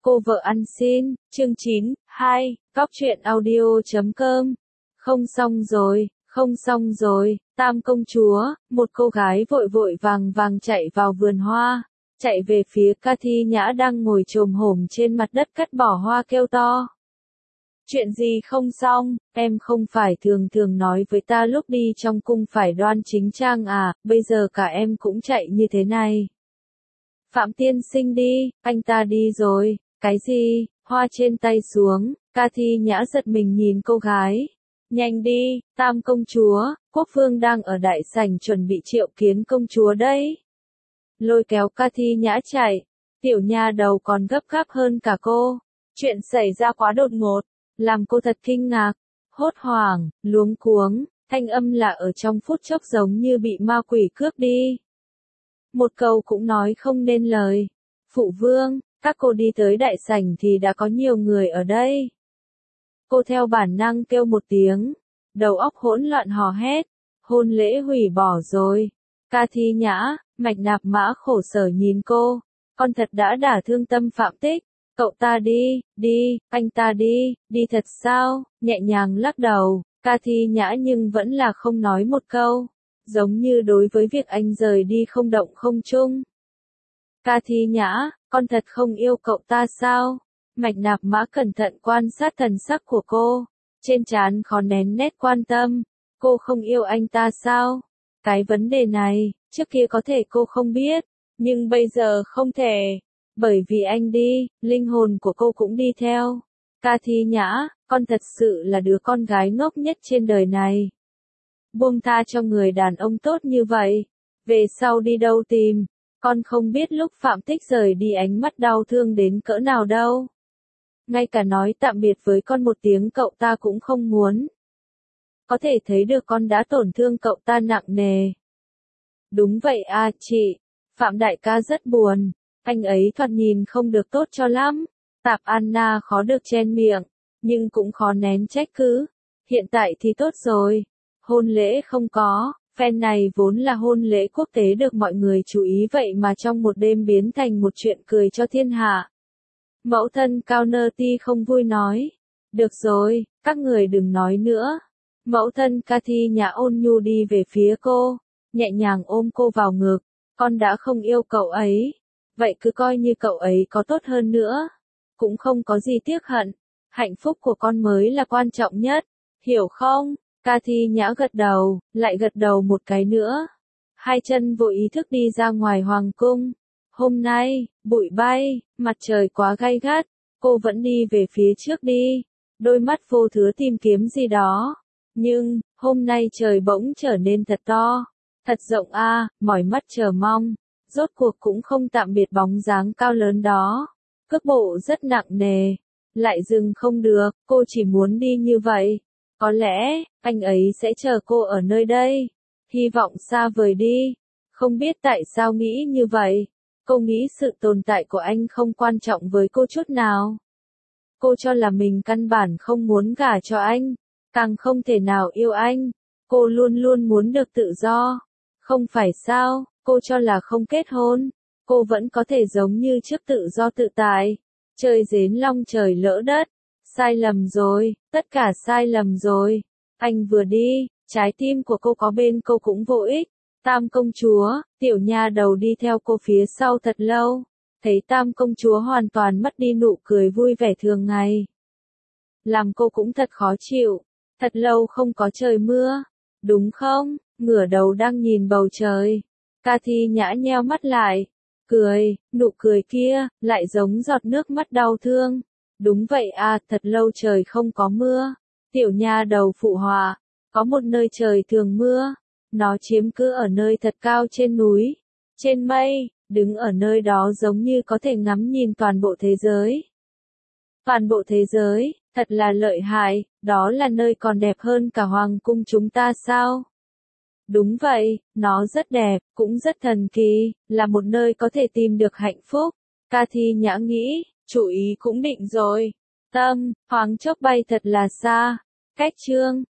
Cô vợ ăn xin, chương 9, 2, cóc truyện audio.com. Không xong rồi, không xong rồi, Tam công chúa, một cô gái vội vội vàng vàng chạy vào vườn hoa, chạy về phía Ca Thi Nhã đang ngồi chồm hổm trên mặt đất cắt bỏ hoa kêu to. Chuyện gì không xong, em không phải thường thường nói với ta lúc đi trong cung phải đoan chính trang à, bây giờ cả em cũng chạy như thế này. Phạm tiên sinh đi, anh ta đi rồi, cái gì, hoa trên tay xuống, Ca Thi Nhã giật mình nhìn cô gái. Nhanh đi, Tam công chúa, quốc vương đang ở đại sảnh chuẩn bị triệu kiến công chúa đấy. Lôi kéo Ca Thi Nhã chạy, tiểu nha đầu còn gấp gáp hơn cả cô. Chuyện xảy ra quá đột ngột, làm cô thật kinh ngạc, hốt hoảng, luống cuống, thanh âm là ở trong phút chốc giống như bị ma quỷ cướp đi. Một câu cũng nói không nên lời. Phụ vương, các cô đi tới đại sảnh thì đã có nhiều người ở đây. Cô theo bản năng kêu một tiếng, đầu óc hỗn loạn hò hét, hôn lễ hủy bỏ rồi. Ca Thi Nhã, Mạch Nạp Mã khổ sở nhìn cô, con thật đã đả thương tâm Phạm Tích. Cậu ta đi, anh ta đi thật sao, nhẹ nhàng lắc đầu, Ca Thi Nhã nhưng vẫn là không nói một câu, giống như đối với việc anh rời đi không động không chung. Ca Thi Nhã, con thật không yêu cậu ta sao? Mạch Nạp Mã cẩn thận quan sát thần sắc của cô, trên trán khó nén nét quan tâm, cô không yêu anh ta sao? Cái vấn đề này, trước kia có thể cô không biết, nhưng bây giờ không thể. Bởi vì anh đi, linh hồn của cô cũng đi theo. Ca Thi Nhã, con thật sự là đứa con gái ngốc nhất trên đời này. Buông tha cho người đàn ông tốt như vậy. Về sau đi đâu tìm, con không biết lúc Phạm Tích rời đi ánh mắt đau thương đến cỡ nào đâu. Ngay cả nói tạm biệt với con một tiếng cậu ta cũng không muốn. Có thể thấy được con đã tổn thương cậu ta nặng nề. Đúng vậy à chị, Phạm đại ca rất buồn. Anh ấy thoạt nhìn không được tốt cho lắm. Tạp Anna khó được chen miệng, nhưng cũng khó nén trách cứ. Hiện tại thì tốt rồi. Hôn lễ không có, phen này vốn là hôn lễ quốc tế được mọi người chú ý vậy mà trong một đêm biến thành một chuyện cười cho thiên hạ. Mẫu thân Cao Nơ Ti không vui nói. Được rồi, các người đừng nói nữa. Mẫu thân Ca Thi Nhã ôn nhu đi về phía cô, nhẹ nhàng ôm cô vào ngực. Con đã không yêu cậu ấy. Vậy cứ coi như cậu ấy có tốt hơn nữa. Cũng không có gì tiếc hận. Hạnh phúc của con mới là quan trọng nhất. Hiểu không? Ca Thi Nhã gật đầu, lại gật đầu một cái nữa. Hai chân vô ý thức đi ra ngoài hoàng cung. Hôm nay, bụi bay, mặt trời quá gay gắt. Cô vẫn đi về phía trước đi. Đôi mắt vô thứ tìm kiếm gì đó. Nhưng, hôm nay trời bỗng trở nên thật to. Thật rộng a, mỏi mắt chờ mong. Rốt cuộc cũng không tạm biệt bóng dáng cao lớn đó. Cước bộ rất nặng nề. Lại dừng không được, cô chỉ muốn đi như vậy. Có lẽ, anh ấy sẽ chờ cô ở nơi đây. Hy vọng xa vời đi. Không biết tại sao nghĩ như vậy. Cô nghĩ sự tồn tại của anh không quan trọng với cô chút nào. Cô cho là mình căn bản không muốn gả cho anh. Càng không thể nào yêu anh. Cô luôn luôn muốn được tự do. Không phải sao? Cô cho là không kết hôn, cô vẫn có thể giống như trước tự do tự tại, chơi dến long trời lỡ đất. Sai lầm rồi, tất cả sai lầm rồi. Anh vừa đi, trái tim của cô có bên cô cũng vô ích. Tam công chúa, tiểu nha đầu đi theo cô phía sau thật lâu. Thấy Tam công chúa hoàn toàn mất đi nụ cười vui vẻ thường ngày. Làm cô cũng thật khó chịu, thật lâu không có trời mưa, đúng không? Ngửa đầu đang nhìn bầu trời. Ca Thi Nhã nheo mắt lại, cười, nụ cười kia, lại giống giọt nước mắt đau thương. Đúng vậy à, thật lâu trời không có mưa. Tiểu nha đầu phụ họa, có một nơi trời thường mưa. Nó chiếm cứ ở nơi thật cao trên núi, trên mây, đứng ở nơi đó giống như có thể ngắm nhìn toàn bộ thế giới. Toàn bộ thế giới, thật là lợi hại, đó là nơi còn đẹp hơn cả hoàng cung chúng ta sao? Đúng vậy, nó rất đẹp, cũng rất thần kỳ, là một nơi có thể tìm được hạnh phúc. Ca Thi Nhã nghĩ, chủ ý cũng định rồi. Tâm, thoáng chốc bay thật là xa. Cách chương